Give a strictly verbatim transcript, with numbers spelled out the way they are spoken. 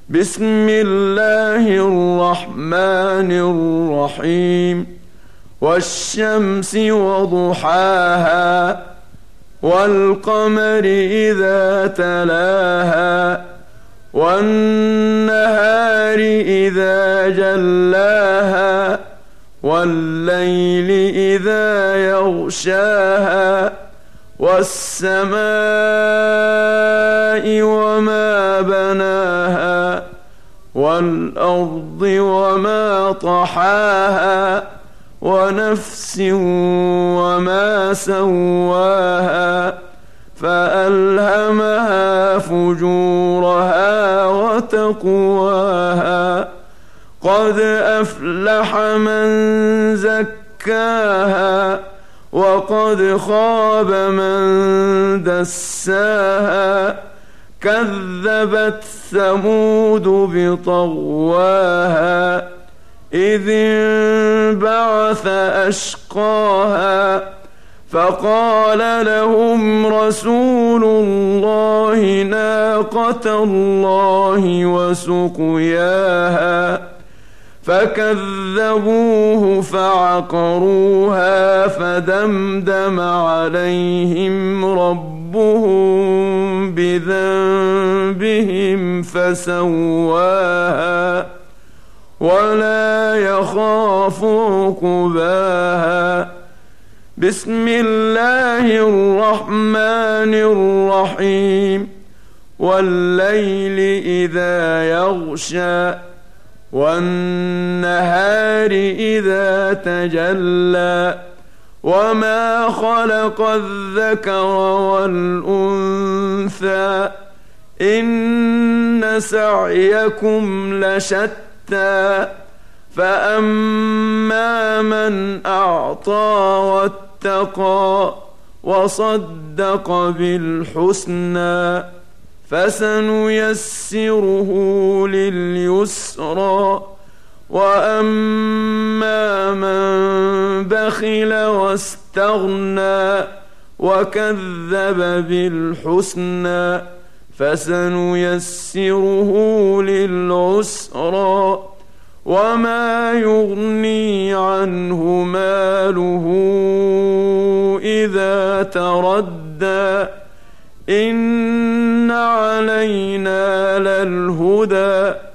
بسم الله الرحمن الرحيم والشمس وضحاها والقمر إذا تلاها والنهار إذا جلاها والليل إذا يغشاها والسماء وما بناها والأرض وما طحاها ونفس وما سواها فألهمها فجورها وتقواها قد أفلح من زكاها وقد خاب من دساها كذبت ثمود بطغواها إذ انبعث أشقاها فقال لهم رسول الله ناقة الله وسقياها فكذبوه فعقروها فدمدم عليهم ربهم بذنبهم فسواها ولا يخاف عقباها بسم الله الرحمن الرحيم والليل إذا يغشى والنهار إذا تجلى وما خلق الذكر والأنثى إن سعيكم لشتى فأما من أعطى واتقى وصدق بالحسنى فسنيسره لليسرى وأما من بخل واستغنى وكذب بالحسنى فسنيسره للعسرى وما يغني عنه ماله إذا تردى إن علينا للهدى